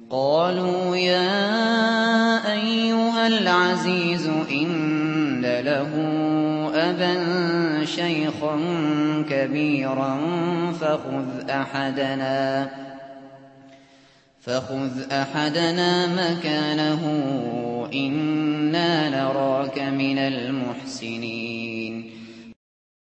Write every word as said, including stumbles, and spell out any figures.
قالوا يا أيها العزيز إن له أبا شيخا كبيرا فخذ أحدنا فخذ أحدنا مكانه إنا نراك من المحسنين